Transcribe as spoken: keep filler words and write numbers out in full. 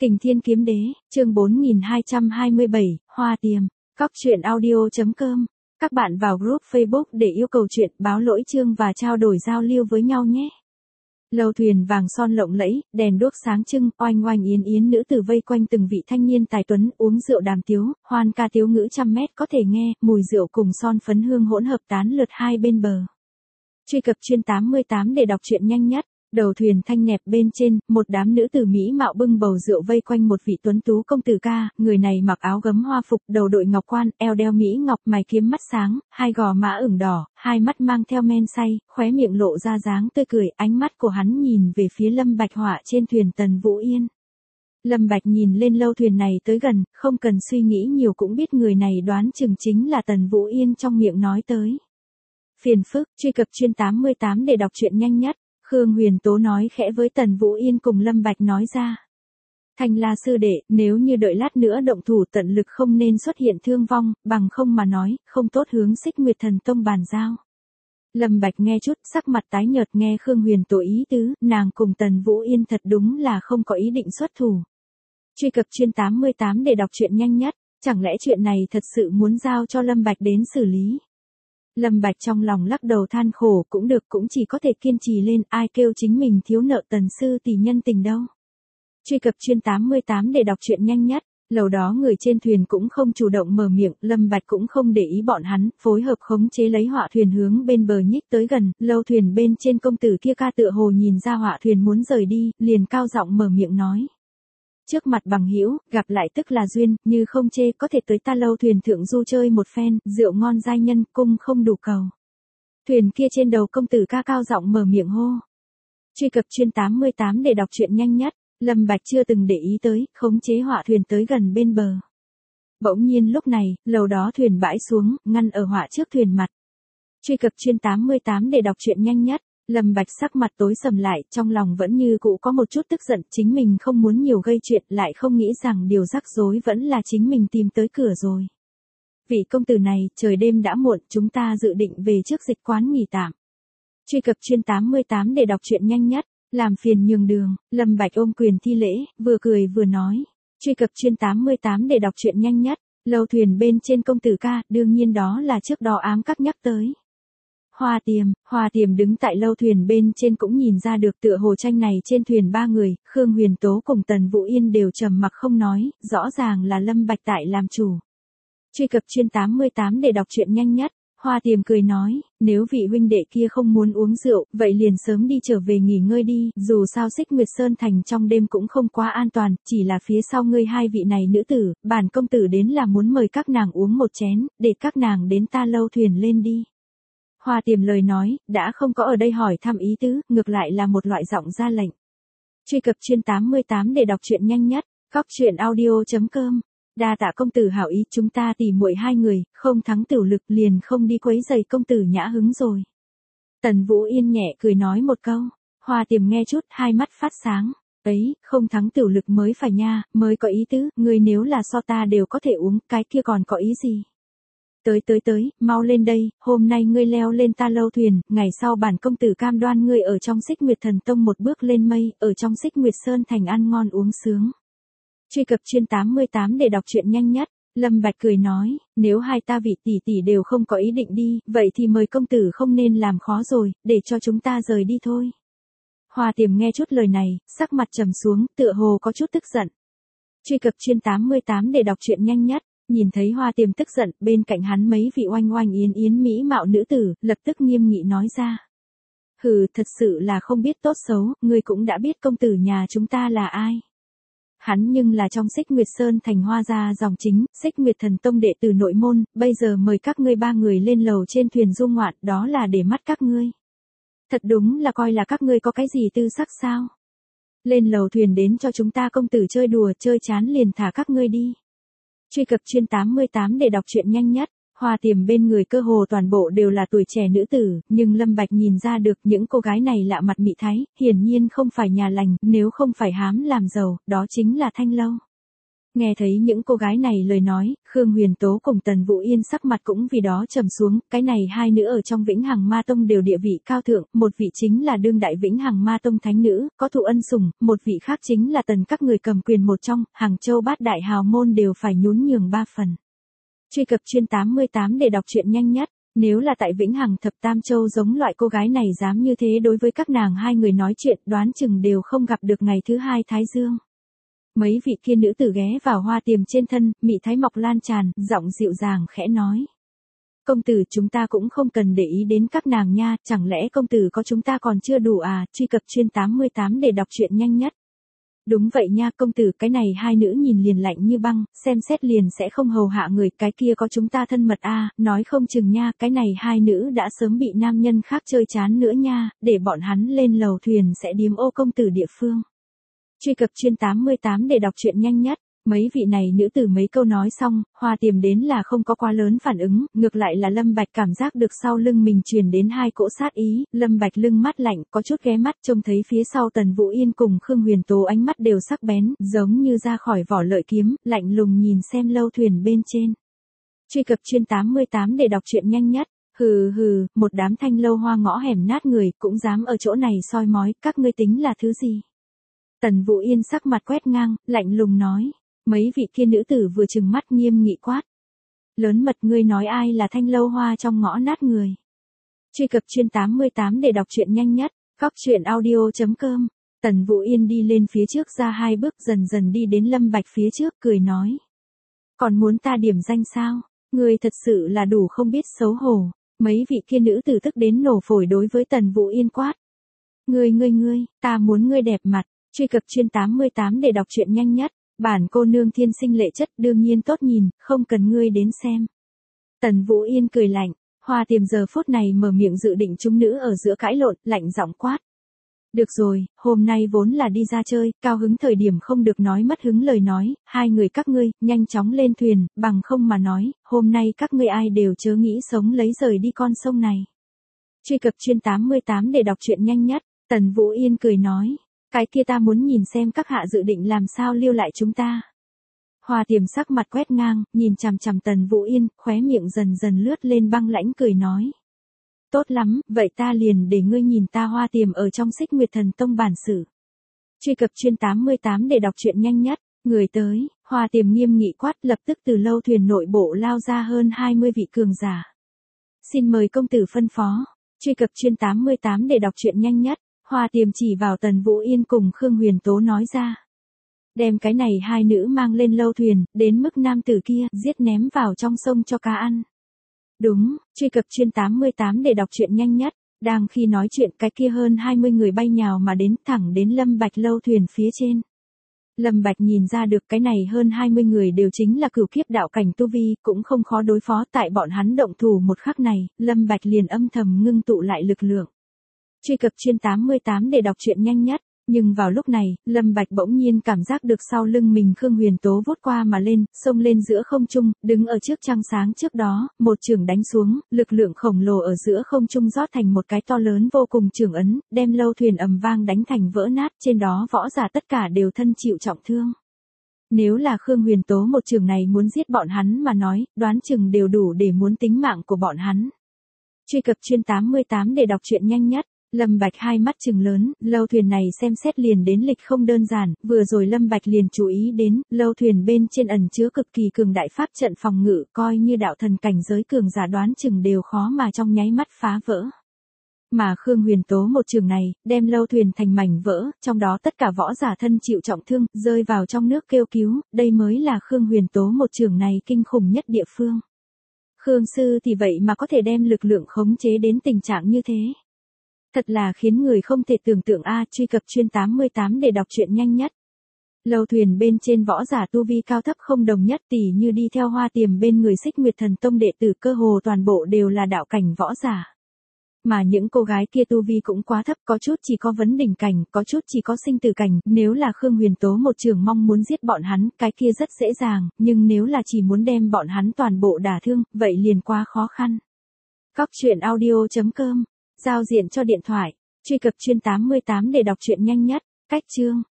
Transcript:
Kình Thiên Kiếm Đế, chương bốn nghìn hai trăm hai mươi bảy, Hoa Tiềm, cóc truyện audio chấm com. Các bạn vào group Facebook để yêu cầu chuyện, báo lỗi chương và trao đổi giao lưu với nhau nhé. Lầu thuyền vàng son lộng lẫy, đèn đuốc sáng trưng, oanh oanh yến yến nữ tử vây quanh từng vị thanh niên tài tuấn, uống rượu đàm tiếu, hoan ca tiếu ngữ trăm mét có thể nghe, mùi rượu cùng son phấn hương hỗn hợp tán lượt hai bên bờ. Truy cập chuyên tám mươi tám để đọc truyện nhanh nhất. Đầu thuyền thanh nẹp bên trên, một đám nữ tử mỹ mạo bưng bầu rượu vây quanh một vị tuấn tú công tử ca, người này mặc áo gấm hoa phục, đầu đội ngọc quan, eo đeo mỹ ngọc, mày kiếm mắt sáng, hai gò má ửng đỏ, hai mắt mang theo men say, khóe miệng lộ ra dáng tươi cười, ánh mắt của hắn nhìn về phía Lâm Bạch Họa trên thuyền Tần Vũ Yên. Lâm Bạch nhìn lên lâu thuyền này tới gần, không cần suy nghĩ nhiều cũng biết người này đoán chừng chính là Tần Vũ Yên trong miệng nói tới. Phiền phức, truy cập chuyên tám mươi tám để đọc truyện nhanh nhất. Khương Huyền Tố nói khẽ với Tần Vũ Yên cùng Lâm Bạch nói ra. Thanh La sư đệ, nếu như đợi lát nữa động thủ tận lực không nên xuất hiện thương vong, bằng không mà nói, không tốt hướng Xích Nguyệt Thần Tông bàn giao. Lâm Bạch nghe chút, sắc mặt tái nhợt nghe Khương Huyền Tố ý tứ, nàng cùng Tần Vũ Yên thật đúng là không có ý định xuất thủ. Truy cập chuyên tám mươi tám để đọc truyện nhanh nhất, chẳng lẽ chuyện này thật sự muốn giao cho Lâm Bạch đến xử lý? Lâm Bạch trong lòng lắc đầu than khổ, cũng được cũng chỉ có thể kiên trì lên, ai kêu chính mình thiếu nợ Tần sư tỷ nhân tình đâu. Truy cập chuyên tám mươi tám để đọc truyện nhanh nhất, lầu đó người trên thuyền cũng không chủ động mở miệng, Lâm Bạch cũng không để ý bọn hắn, phối hợp khống chế lấy họa thuyền hướng bên bờ nhích tới gần, lâu thuyền bên trên công tử kia ca tựa hồ nhìn ra họa thuyền muốn rời đi, liền cao giọng mở miệng nói. Trước mặt bằng hữu, gặp lại tức là duyên, như không chê có thể tới ta lâu thuyền thượng du chơi một phen, rượu ngon giai nhân, cung không đủ cầu. Thuyền kia trên đầu công tử ca cao giọng mở miệng hô. Truy cập chuyên tám mươi tám để đọc truyện nhanh nhất, Lâm Bạch chưa từng để ý tới, khống chế họa thuyền tới gần bên bờ. Bỗng nhiên lúc này, lầu đó thuyền bãi xuống, ngăn ở họa trước thuyền mặt. Truy cập chuyên tám mươi tám để đọc truyện nhanh nhất. Lâm Bạch sắc mặt tối sầm lại, trong lòng vẫn như cũ có một chút tức giận, chính mình không muốn nhiều gây chuyện, lại không nghĩ rằng điều rắc rối vẫn là chính mình tìm tới cửa rồi. Vị công tử này, trời đêm đã muộn, chúng ta dự định về trước dịch quán nghỉ tạm. Truy cập chuyên tám mươi tám để đọc truyện nhanh nhất, làm phiền nhường đường, Lâm Bạch ôm quyền thi lễ, vừa cười vừa nói. Truy cập chuyên tám mươi tám để đọc truyện nhanh nhất, lâu thuyền bên trên công tử ca, đương nhiên đó là trước đó ám các nhắc tới. Hoa Tiềm, Hoa Tiềm đứng tại lâu thuyền bên trên cũng nhìn ra được tựa hồ tranh này trên thuyền ba người, Khương Huyền Tố cùng Tần Vũ Yên đều trầm mặc không nói, rõ ràng là Lâm Bạch tại làm chủ. Truy cập chuyên tám mươi tám để đọc truyện nhanh nhất, Hoa Tiềm cười nói, nếu vị huynh đệ kia không muốn uống rượu, vậy liền sớm đi trở về nghỉ ngơi đi, dù sao Xích Nguyệt Sơn Thành trong đêm cũng không quá an toàn, chỉ là phía sau ngươi hai vị này nữ tử, bản công tử đến là muốn mời các nàng uống một chén, để các nàng đến ta lâu thuyền lên đi. Hoa Tiềm lời nói, đã không có ở đây hỏi thăm ý tứ, ngược lại là một loại giọng ra lệnh. Truy cập chuyên tám mươi tám để đọc truyện nhanh nhất, cóc truyện audio chấm com. Đa tạ công tử hảo ý, chúng ta tỉ muội hai người, không thắng tiểu lực liền không đi quấy rầy công tử nhã hứng rồi. Tần Vũ Yên nhẹ cười nói một câu, Hoa Tiềm nghe chút, hai mắt phát sáng. Ấy, không thắng tiểu lực mới phải nha, mới có ý tứ, người nếu là so ta đều có thể uống, cái kia còn có ý gì? Tới tới tới, mau lên đây, hôm nay ngươi leo lên ta lâu thuyền, ngày sau bản công tử cam đoan ngươi ở trong Xích Nguyệt Thần Tông một bước lên mây, ở trong Xích Nguyệt Sơn Thành ăn ngon uống sướng. Truy cập chuyên tám mươi tám để đọc truyện nhanh nhất, Lâm Bạch cười nói, nếu hai ta vị tỷ tỷ đều không có ý định đi, vậy thì mời công tử không nên làm khó rồi, để cho chúng ta rời đi thôi. Hoa Tiềm nghe chút lời này, sắc mặt trầm xuống, tựa hồ có chút tức giận. Truy cập chuyên tám mươi tám để đọc truyện nhanh nhất. Nhìn thấy Hoa Tiềm tức giận, bên cạnh hắn mấy vị oanh oanh yến yến mỹ mạo nữ tử, lập tức nghiêm nghị nói ra. Hừ, thật sự là không biết tốt xấu, ngươi cũng đã biết công tử nhà chúng ta là ai. Hắn nhưng là trong Xích Nguyệt Sơn Thành Hoa gia dòng chính, Xích Nguyệt Thần Tông đệ tử nội môn, bây giờ mời các ngươi ba người lên lầu trên thuyền du ngoạn, đó là để mắt các ngươi. Thật đúng là coi là các ngươi có cái gì tư sắc sao. Lên lầu thuyền đến cho chúng ta công tử chơi đùa, chơi chán liền thả các ngươi đi. Truy cập chuyên tám mươi tám để đọc truyện nhanh nhất, Hoa Tiềm bên người cơ hồ toàn bộ đều là tuổi trẻ nữ tử, nhưng Lâm Bạch nhìn ra được những cô gái này lạ mặt mị thái, hiển nhiên không phải nhà lành, nếu không phải hám làm giàu, đó chính là thanh lâu. Nghe thấy những cô gái này lời nói, Khương Huyền Tố cùng Tần Vũ Yên sắc mặt cũng vì đó trầm xuống, cái này hai nữ ở trong Vĩnh Hằng Ma Tông đều địa vị cao thượng, một vị chính là đương đại Vĩnh Hằng Ma Tông thánh nữ, có thụ ân sủng, một vị khác chính là Tần các người cầm quyền một trong, Hàng Châu bát đại hào môn đều phải nhún nhường ba phần. Truy cập chuyên tám mươi tám để đọc truyện nhanh nhất. Nếu là tại Vĩnh Hằng Thập Tam Châu giống loại cô gái này dám như thế đối với các nàng hai người nói chuyện, đoán chừng đều không gặp được ngày thứ hai Thái Dương. Mấy vị kia nữ tử ghé vào Hoa Tiềm trên thân, mị thái mọc lan tràn, giọng dịu dàng khẽ nói. Công tử, chúng ta cũng không cần để ý đến các nàng nha, chẳng lẽ công tử có chúng ta còn chưa đủ à, truy cập chuyên tám mươi tám để đọc truyện nhanh nhất. Đúng vậy nha công tử, cái này hai nữ nhìn liền lạnh như băng, xem xét liền sẽ không hầu hạ người, cái kia có chúng ta thân mật a, nói không chừng nha, cái này hai nữ đã sớm bị nam nhân khác chơi chán nữa nha, để bọn hắn lên lầu thuyền sẽ điếm ô công tử địa phương. Truy cập chuyên tám mươi tám để đọc truyện nhanh nhất. Mấy vị này nữ tử mấy câu nói xong, Hoa Tiềm đến là không có quá lớn phản ứng, ngược lại là Lâm Bạch cảm giác được sau lưng mình truyền đến hai cỗ sát ý, Lâm Bạch lưng mắt lạnh, có chút ghé mắt trông thấy phía sau Tần Vũ Yên cùng Khương Huyền Tố ánh mắt đều sắc bén, giống như ra khỏi vỏ lợi kiếm, lạnh lùng nhìn xem lâu thuyền bên trên. Truy cập chuyên tám mươi tám để đọc truyện nhanh nhất. Hừ hừ, một đám thanh lâu hoa ngõ hẻm nát người, cũng dám ở chỗ này soi mói, các ngươi tính là thứ gì? Tần Vũ Yên sắc mặt quét ngang, lạnh lùng nói. Mấy vị kia nữ tử vừa trừng mắt nghiêm nghị quát. Lớn mật, ngươi nói ai là thanh lâu hoa trong ngõ nát người. Truy cập chuyên tám mươi tám để đọc truyện nhanh nhất. Góc truyện audio chấm com. Tần Vũ Yên đi lên phía trước ra hai bước, dần dần đi đến Lâm Bạch phía trước, cười nói. Còn muốn ta điểm danh sao? Ngươi thật sự là đủ không biết xấu hổ. Mấy vị kia nữ tử tức đến nổ phổi đối với Tần Vũ Yên quát. Ngươi ngươi ngươi, ta muốn ngươi đẹp mặt. Truy cập chuyên tám mươi tám để đọc truyện nhanh nhất. Bản cô nương thiên sinh lệ chất đương nhiên tốt nhìn, không cần ngươi đến xem. Tần Vũ Yên cười lạnh, Hoa Tiềm giờ phút này mở miệng dự định chúng nữ ở giữa cãi lộn, lạnh giọng quát. Được rồi, hôm nay vốn là đi ra chơi, cao hứng thời điểm không được nói mất hứng lời nói, hai người các ngươi, nhanh chóng lên thuyền, bằng không mà nói, hôm nay các ngươi ai đều chớ nghĩ sống lấy rời đi con sông này. Truy cập chuyên tám mươi tám để đọc truyện nhanh nhất, Tần Vũ Yên cười nói. Cái kia ta muốn nhìn xem các hạ dự định làm sao lưu lại chúng ta. Hoa Tiềm sắc mặt quét ngang, nhìn chằm chằm Tần Vũ Yên, khóe miệng dần dần lướt lên băng lãnh cười nói. Tốt lắm, vậy ta liền để ngươi nhìn ta Hoa Tiềm ở trong Xích Nguyệt Thần Tông bản sử. Truy cập chuyên tám mươi tám để đọc truyện nhanh nhất, người tới, Hoa Tiềm nghiêm nghị quát lập tức từ lâu thuyền nội bộ lao ra hơn hai mươi vị cường giả. Xin mời công tử phân phó. Truy cập chuyên tám mươi tám để đọc truyện nhanh nhất. Hoa Tiềm chỉ vào Tần Vũ Yên cùng Khương Huyền Tố nói ra. Đem cái này hai nữ mang lên lâu thuyền, đến mức nam tử kia, giết ném vào trong sông cho cá ăn. Đúng, truy cập chuyên tám mươi tám để đọc truyện nhanh nhất. Đang khi nói chuyện cái kia hơn hai mươi người bay nhào mà đến thẳng đến Lâm Bạch lâu thuyền phía trên. Lâm Bạch nhìn ra được cái này hơn hai mươi người đều chính là cửu kiếp đạo cảnh tu vi, cũng không khó đối phó, tại bọn hắn động thủ một khắc này, Lâm Bạch liền âm thầm ngưng tụ lại lực lượng. Truy cập chuyên tám mươi tám để đọc truyện nhanh nhất, nhưng vào lúc này, Lâm Bạch bỗng nhiên cảm giác được sau lưng mình Khương Huyền Tố vút qua mà lên, xông lên giữa không trung, đứng ở trước trăng sáng trước đó, một chưởng đánh xuống, lực lượng khổng lồ ở giữa không trung rót thành một cái to lớn vô cùng chưởng ấn, đem lâu thuyền ầm vang đánh thành vỡ nát, trên đó võ giả tất cả đều thân chịu trọng thương. Nếu là Khương Huyền Tố một chưởng này muốn giết bọn hắn mà nói, đoán chừng đều đủ để muốn tính mạng của bọn hắn. Truy cập chuyên tám mươi tám để đọc truyện nhanh nhất. Lâm Bạch hai mắt trừng lớn, lâu thuyền này xem xét liền đến lịch không đơn giản, vừa rồi Lâm Bạch liền chú ý đến, lâu thuyền bên trên ẩn chứa cực kỳ cường đại pháp trận phòng ngự, coi như đạo thần cảnh giới cường giả đoán chừng đều khó mà trong nháy mắt phá vỡ. Mà Khương Huyền Tố một trường này, đem lâu thuyền thành mảnh vỡ, trong đó tất cả võ giả thân chịu trọng thương, rơi vào trong nước kêu cứu, đây mới là Khương Huyền Tố một trường này kinh khủng nhất địa phương. Khương sư thì vậy mà có thể đem lực lượng khống chế đến tình trạng như thế. Thật là khiến người không thể tưởng tượng a, truy cập chuyên tám mươi tám để đọc truyện nhanh nhất. Lâu thuyền bên trên võ giả tu vi cao thấp không đồng nhất, tỉ như đi theo Hoa Tiềm bên người Xích Nguyệt Thần Tông đệ tử cơ hồ toàn bộ đều là đạo cảnh võ giả. Mà những cô gái kia tu vi cũng quá thấp, có chút chỉ có vấn đỉnh cảnh, có chút chỉ có sinh tử cảnh, nếu là Khương Huyền Tố một trường mong muốn giết bọn hắn, cái kia rất dễ dàng, nhưng nếu là chỉ muốn đem bọn hắn toàn bộ đả thương, vậy liền quá khó khăn. Góc truyện audio chấm com, giao diện cho điện thoại, truy cập chuyên tám mươi tám để đọc truyện nhanh nhất, cách chương.